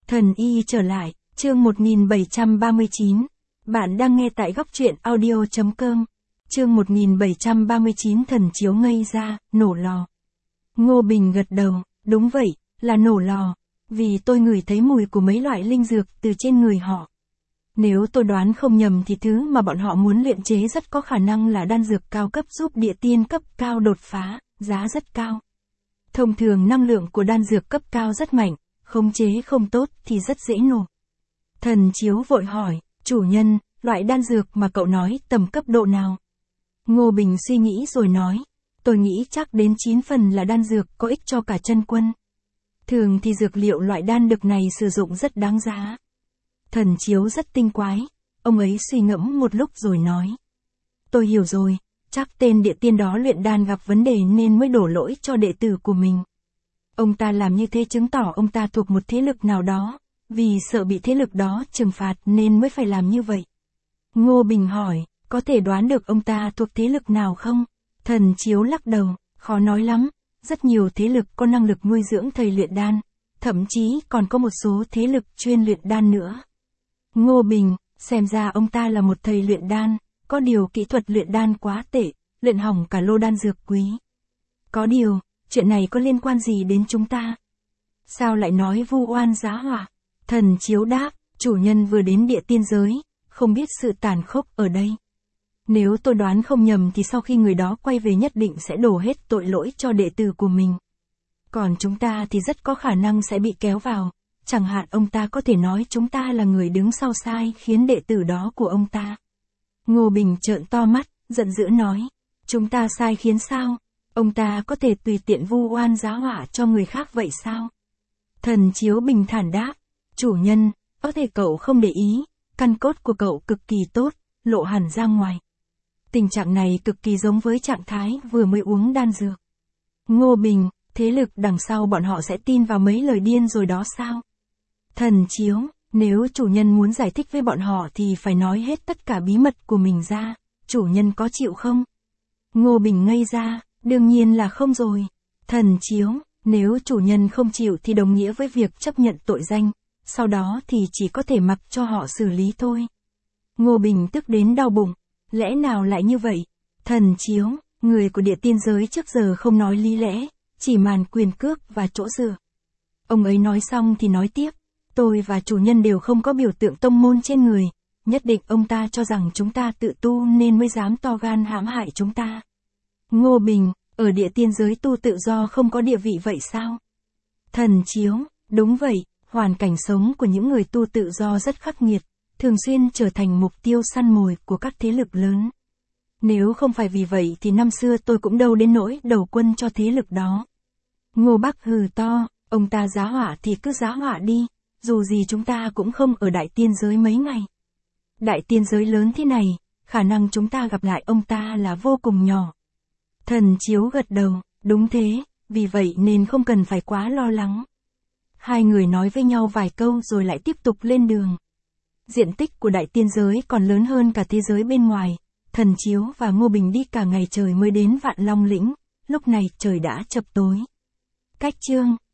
Thần y trở lại, chương 1739. Bạn đang nghe tại góc truyện audio.com. Chương 1739 thần chiếu ngây ra, nổ lò. Ngô Bình gật đầu, đúng vậy, là nổ lò. Vì tôi ngửi thấy mùi của mấy loại linh dược từ trên người họ. Nếu tôi đoán không nhầm thì thứ mà bọn họ muốn luyện chế rất có khả năng là đan dược cao cấp giúp địa tiên cấp cao đột phá, giá rất cao. Thông thường năng lượng của đan dược cấp cao rất mạnh, khống chế không tốt thì rất dễ nổ. Thần chiếu vội hỏi, chủ nhân, loại đan dược mà cậu nói tầm cấp độ nào? Ngô Bình suy nghĩ rồi nói, tôi nghĩ chắc đến 9 phần là đan dược có ích cho cả chân quân. Thường thì dược liệu loại đan dược này sử dụng rất đáng giá. Thần chiếu rất tinh quái, ông ấy suy ngẫm một lúc rồi nói. Tôi hiểu rồi, chắc tên địa tiên đó luyện đan gặp vấn đề nên mới đổ lỗi cho đệ tử của mình. Ông ta làm như thế chứng tỏ ông ta thuộc một thế lực nào đó, vì sợ bị thế lực đó trừng phạt nên mới phải làm như vậy. Ngô Bình hỏi, có thể đoán được ông ta thuộc thế lực nào không? Thần chiếu lắc đầu, khó nói lắm, rất nhiều thế lực có năng lực nuôi dưỡng thầy luyện đan, thậm chí còn có một số thế lực chuyên luyện đan nữa. Ngô Bình, xem ra ông ta là một thầy luyện đan, có điều kỹ thuật luyện đan quá tệ, luyện hỏng cả lô đan dược quý. Có điều, chuyện này có liên quan gì đến chúng ta? Sao lại nói vu oan giá họa? Thần chiếu đáp, chủ nhân vừa đến địa tiên giới, không biết sự tàn khốc ở đây. Nếu tôi đoán không nhầm thì sau khi người đó quay về nhất định sẽ đổ hết tội lỗi cho đệ tử của mình. Còn chúng ta thì rất có khả năng sẽ bị kéo vào, chẳng hạn ông ta có thể nói chúng ta là người đứng sau sai khiến đệ tử đó của ông ta. Ngô Bình trợn to mắt, giận dữ nói, chúng ta sai khiến sao? Ông ta có thể tùy tiện vu oan giá họa cho người khác vậy sao? Thần chiếu bình thản đáp, chủ nhân, có thể cậu không để ý, căn cốt của cậu cực kỳ tốt, lộ hẳn ra ngoài. Tình trạng này cực kỳ giống với trạng thái vừa mới uống đan dược. Ngô Bình, thế lực đằng sau bọn họ sẽ tin vào mấy lời điên rồi đó sao? Thần chiếu, nếu chủ nhân muốn giải thích với bọn họ thì phải nói hết tất cả bí mật của mình ra, chủ nhân có chịu không? Ngô Bình ngây ra, đương nhiên là không rồi. Thần chiếu, nếu chủ nhân không chịu thì đồng nghĩa với việc chấp nhận tội danh, sau đó thì chỉ có thể mặc cho họ xử lý thôi. Ngô Bình tức đến đau bụng, lẽ nào lại như vậy? Thần chiếu, người của địa tiên giới trước giờ không nói lý lẽ, chỉ màn quyền cước và chỗ dựa. Ông ấy nói xong thì nói tiếp, tôi và chủ nhân đều không có biểu tượng tông môn trên người, nhất định ông ta cho rằng chúng ta tự tu nên mới dám to gan hãm hại chúng ta. Ngô Bình, ở địa tiên giới tu tự do không có địa vị vậy sao? Thần chiếu, đúng vậy, hoàn cảnh sống của những người tu tự do rất khắc nghiệt, thường xuyên trở thành mục tiêu săn mồi của các thế lực lớn. Nếu không phải vì vậy thì năm xưa tôi cũng đâu đến nỗi đầu quân cho thế lực đó. Ngô Bắc hừ to, ông ta giá họa thì cứ giá họa đi, dù gì chúng ta cũng không ở đại tiên giới mấy ngày. Đại tiên giới lớn thế này, khả năng chúng ta gặp lại ông ta là vô cùng nhỏ. Thần chiếu gật đầu, đúng thế, vì vậy nên không cần phải quá lo lắng. Hai người nói với nhau vài câu rồi lại tiếp tục lên đường. Diện tích của đại tiên giới còn lớn hơn cả thế giới bên ngoài, thần chiếu và Ngô Bình đi cả ngày trời mới đến Vạn Long Lĩnh, lúc này trời đã chập tối. Cách chương